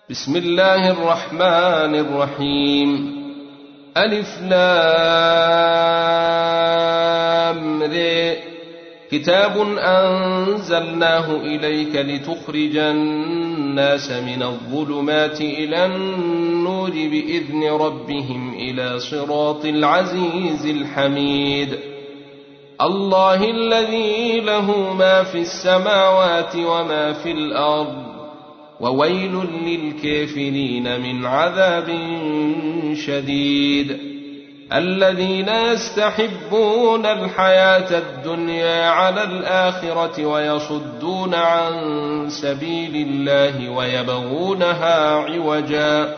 بسم الله الرحمن الرحيم. ألف لام ر. كتاب أنزلناه إليك لتخرج الناس من الظلمات إلى النور بإذن ربهم إلى صراط العزيز الحميد. الله الذي له ما في السماوات وما في الأرض، وويل للكافرين من عذاب شديد. الذين يستحبون الحياة الدنيا على الآخرة ويصدون عن سبيل الله ويبغونها عوجا،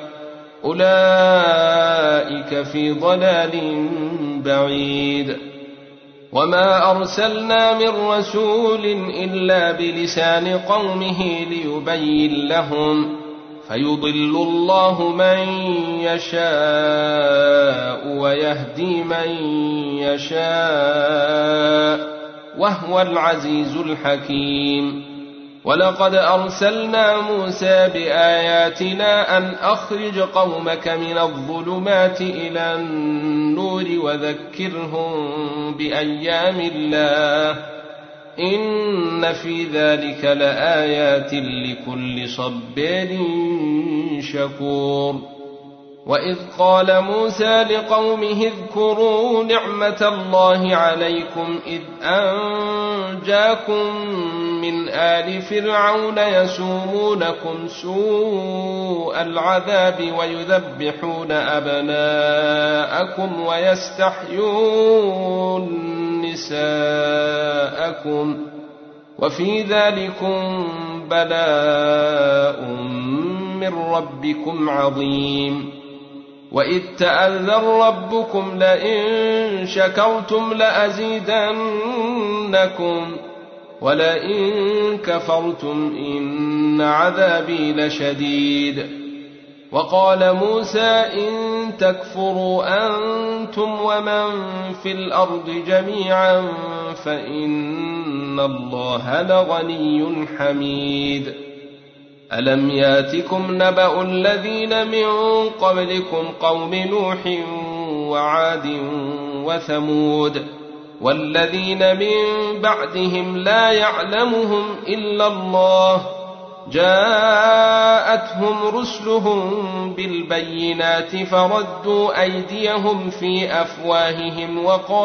أولئك في ضلال بعيد. وما أرسلنا من رسول إلا بلسان قومه ليبين لهم، فيضل الله من يشاء ويهدي من يشاء، وهو العزيز الحكيم. ولقد أرسلنا موسى بآياتنا أن أخرج قومك من الظلمات إلى النور وذكرهم بأيام الله، إن في ذلك لآيات لكل صبار شكور. وإذ قال موسى لقومه اذكروا نعمة الله عليكم إذ أنجاكم من آل فرعون يسومونكم سوء العذاب ويذبحون أبناءكم ويستحيون نساءكم، وفي ذلكم بلاء من ربكم عظيم. وإذ تأذن ربكم لئن شكرتم لأزيدنكم ولئن كفرتم إن عذابي لشديد. وقال موسى إن تكفروا أنتم ومن في الأرض جميعا فإن الله لغني حميد. ألم ياتكم نبأ الذين من قبلكم قوم نوح وعاد وثمود والذين من بعدهم لا يعلمهم إلا الله، جاءتهم رسلهم بالبينات فردوا أيديهم في أفواههم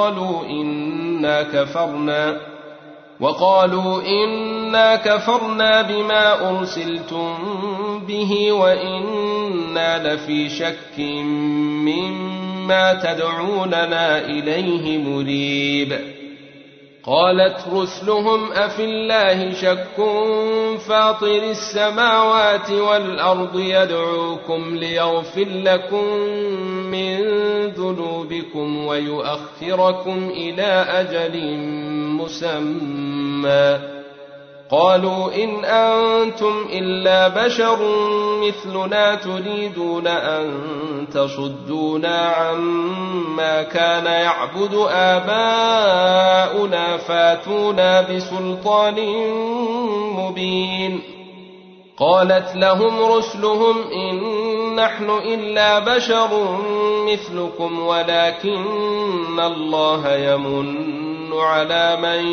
وقالوا إنا كفرنا بما أرسلتم به وإنا لفي شك مما تدعوننا إليه مريب. قالت رسلهم أفي الله شك فاطر السماوات والأرض يدعوكم ليغفر لكم من ذنوبكم ويؤخركم إلى أجل مسمى. قالوا إن أنتم إلا بشر مثلنا تريدون أن تصدونا عما كان يعبد آباؤنا فاتونا بسلطان مبين. قالت لهم رسلهم إن نحن إلا بشر مثلكم ولكن الله يمن على من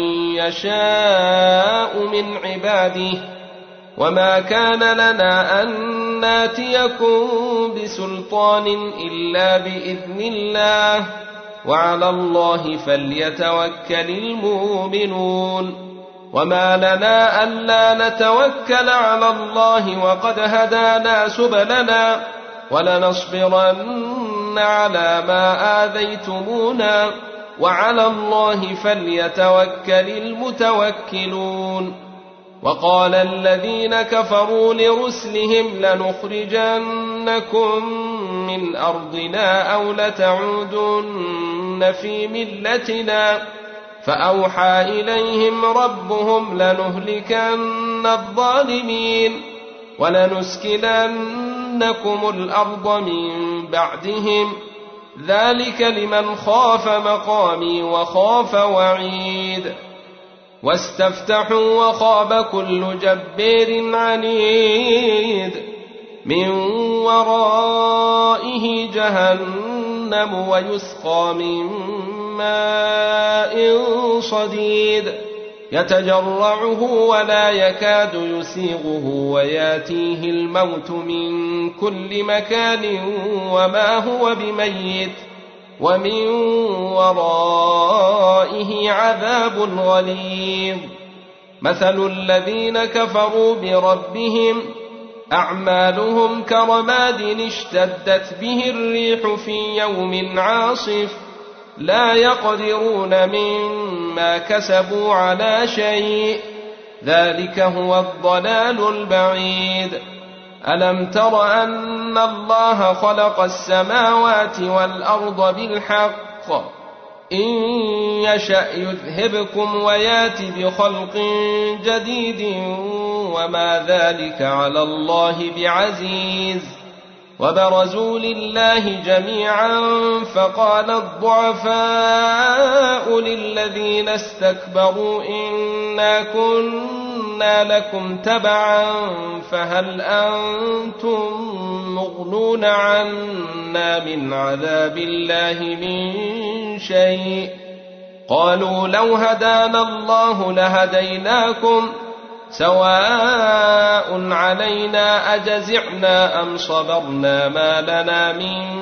يشاء من عباده، وما كان لنا أن ناتيكم بسلطان إلا بإذن الله، وعلى الله فليتوكل المؤمنون. وما لنا ألا نتوكل على الله وقد هدانا سبلنا ولنصبرن على ما آذيتمونا، وعلى الله فليتوكل المتوكلون. وقال الذين كفروا لرسلهم لنخرجنكم من أرضنا أو لتعودن في ملتنا، فأوحى إليهم ربهم لنهلكن الظالمين ولنسكننكم الأرض من بعدهم، ذلك لمن خاف مقامي وخاف وعيد. واستفتحوا وخاب كل جبار عنيد من ورائه جهنم ويسقى من ماء صديد يتجرعه ولا يكاد يسيغه وياتيه الموت من كل مكان وما هو بميت ومن ورائه عذاب غليظ. مثل الذين كفروا بربهم أعمالهم كرماد اشتدت به الريح في يوم عاصف لا يقدرون مما كسبوا على شيء ذلك هو الضلال البعيد. ألم تر أن الله خلق السماوات والأرض بالحق إن يشأ يذهبكم ويات بخلق جديد وما ذلك على الله بعزيز. وبرزوا لله جميعا فقال الضعفاء للذين استكبروا إنا كنا لكم تبعا فهل أنتم مغنون عنا من عذاب الله من شيء قالوا لو هدانا الله لهديناكم سواء علينا أجزعنا أم صبرنا ما لنا من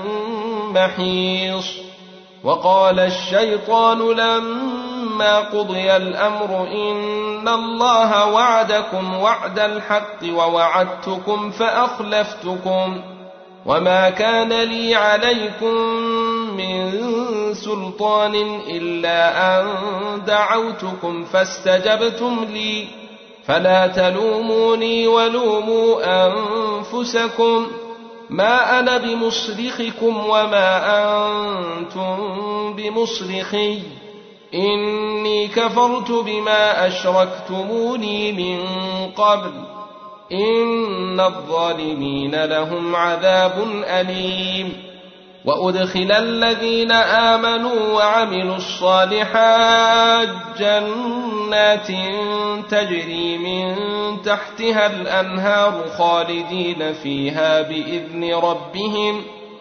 محيص. وقال الشيطان لما قضي الأمر إن الله وعدكم وعد الحق ووعدتكم فأخلفتكم وما كان لي عليكم من سلطان إلا أن دعوتكم فاستجبتم لي فلا تلوموني ولوموا أنفسكم ما أنا بمصرخكم وما أنتم بمصرخي إني كفرت بما أشركتموني من قبل إن الظالمين لهم عذاب أليم. وأدخل الذين آمنوا وعملوا الصالحات جنات تجري من تحتها الأنهار خالدين فيها بإذن ربهم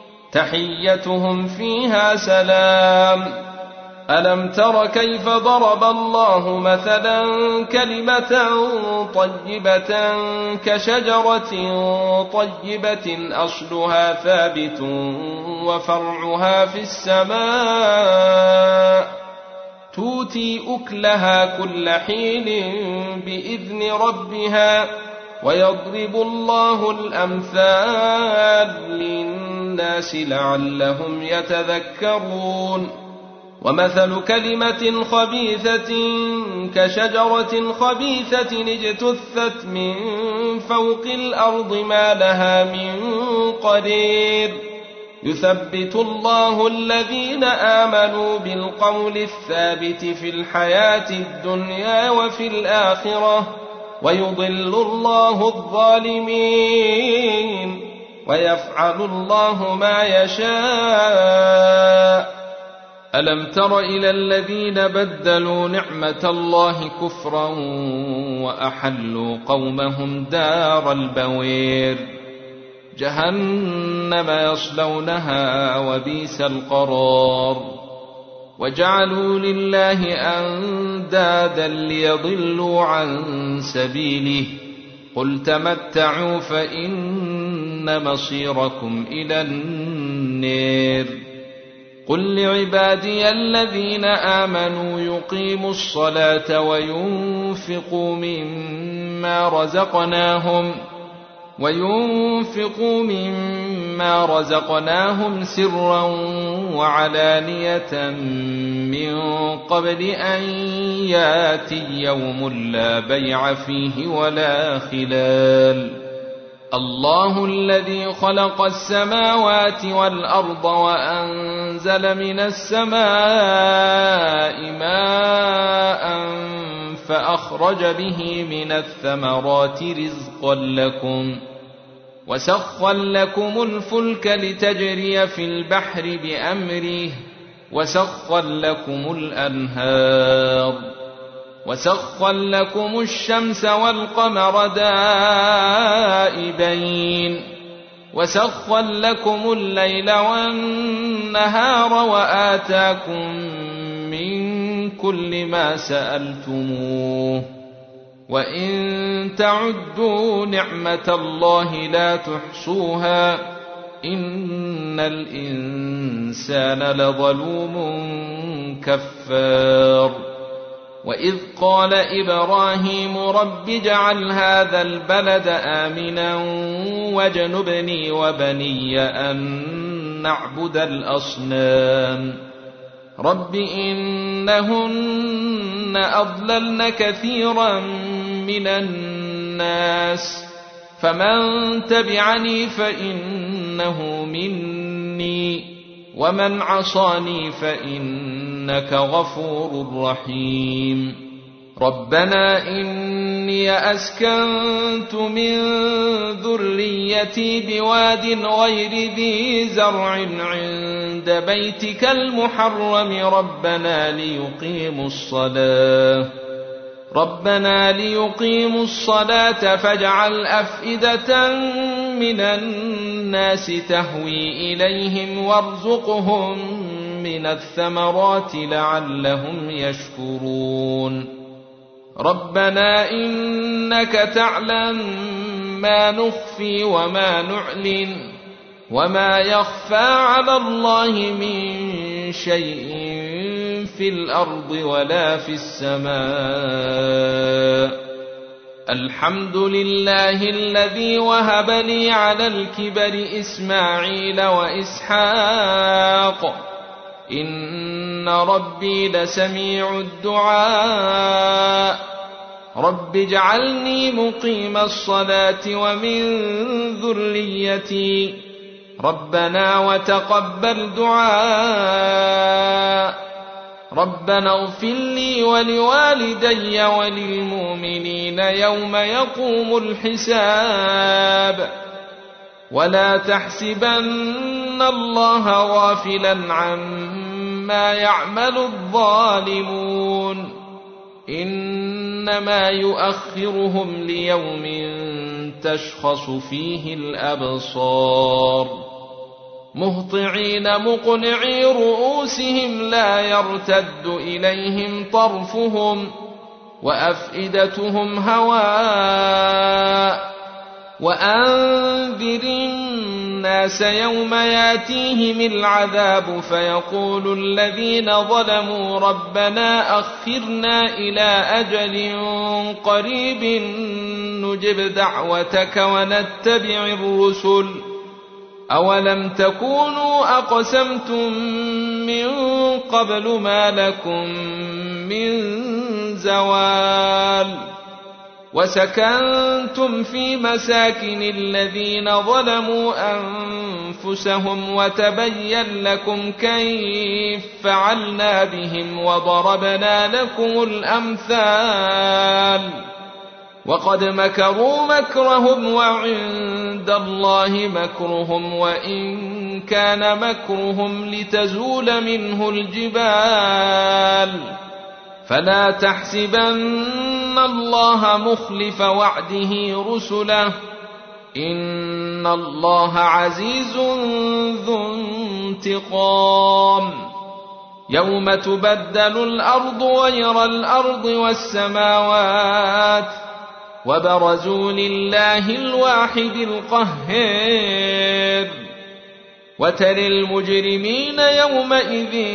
تحيتهم فيها سلام. ألم تر كيف ضرب الله مثلا كلمة طيبة كشجرة طيبة أصلها ثابت وفرعها في السماء تؤتي أكلها كل حين بإذن ربها ويضرب الله الأمثال للناس لعلهم يتذكرون. ومثل كلمة خبيثة كشجرة خبيثة اجتثت من فوق الأرض ما لها من قرير يثبت الله الذين آمنوا بالقول الثابت في الحياة الدنيا وفي الآخرة ويضل الله الظالمين ويفعل الله ما يشاء. ألم تر إلى الذين بدلوا نعمة الله كفرا وأحلوا قومهم دار البوير جهنم يصلونها وبئس القرار وجعلوا لله أندادا ليضلوا عن سبيله قل تمتعوا فإن مصيركم إلى النار. قل لعبادي الذين آمنوا يقيموا الصلاة وينفقوا مما رزقناهم سرا وعلانية من قبل أن ياتي يوم لا بيع فيه ولا خلال. الله الذي خلق السماوات والأرض وأنزل من السماء ماء فأخرج به من الثمرات رزقا لكم وسخر لكم الفلك لتجري في البحر بأمره وسخر لكم الأنهار وسخر لكم الشمس والقمر دائبين وسخر لكم الليل والنهار وآتاكم من كل ما سألتموه وإن تعدوا نعمة الله لا تحصوها إن الإنسان لظلوم كفار وإذ قال إبراهيم رب اجعل هذا البلد آمنا واجنبني وبني أن نعبد الأصنام رب إنهن أضللن كثيرا من الناس فمن تبعني فإنه مني ومن عصاني فإنك غفور رحيم ربنا إني أسكنت من ذريتي بواد غير ذي زرع عند بيتك المحرم ربنا ليقيموا الصلاة فاجعل أفئدة من الناس تهوي إليهم وارزقهم من الثمرات لعلهم يشكرون ربنا إنك تعلم ما نخفي وما نعلن وما يخفى على الله من شيء في الأرض ولا في السماء الحمد لله الذي وهب لي على الكبر إسماعيل وإسحاق إن ربي لسميع الدعاء رب اجعلني مقيم الصلاة ومن ذريتي ربنا وتقبل دعاء ربنا اغفر لي ولوالدي وللمؤمنين يوم يقوم الحساب ولا تحسبن الله غافلا عما يعمل الظالمون إنما يؤخرهم ليوم تشخص فيه الأبصار مهطعين مقنعي رؤوسهم لا يرتد إليهم طرفهم وأفئدتهم هواء وأنذر الناس يوم ياتيهم العذاب فيقول الذين ظلموا ربنا أخرنا إلى أجل قريب نجب دعوتك ونتبع الرسل أولم تكونوا أقسمتم من قبل ما لكم من زوال وسكنتم في مساكن الذين ظلموا أنفسهم وتبين لكم كيف فعلنا بهم وضربنا لكم الأمثال وقد مكروا مكرهم وعند الله مكرهم وإن كان مكرهم لتزول منه الجبال فلا تحسبن الله مخلف وعده رسله إن الله عزيز ذو انتقام يوم تبدل الأرض غير الأرض والسماوات وبرزوا لله الواحد القهار وترى المجرمين يومئذ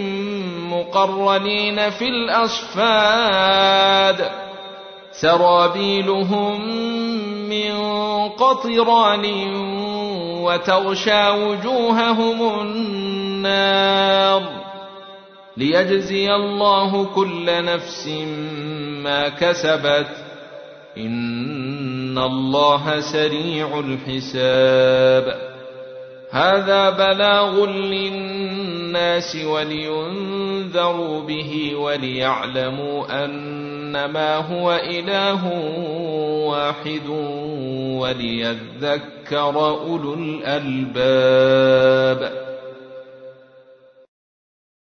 مقرنين في الأصفاد سرابيلهم من قطران وتغشى وجوههم النار ليجزي الله كل نفس ما كسبت إن الله سريع الحساب هذا بلاغ للناس ولينذروا به وليعلموا أنما هو إله واحد وليذكر أولو الألباب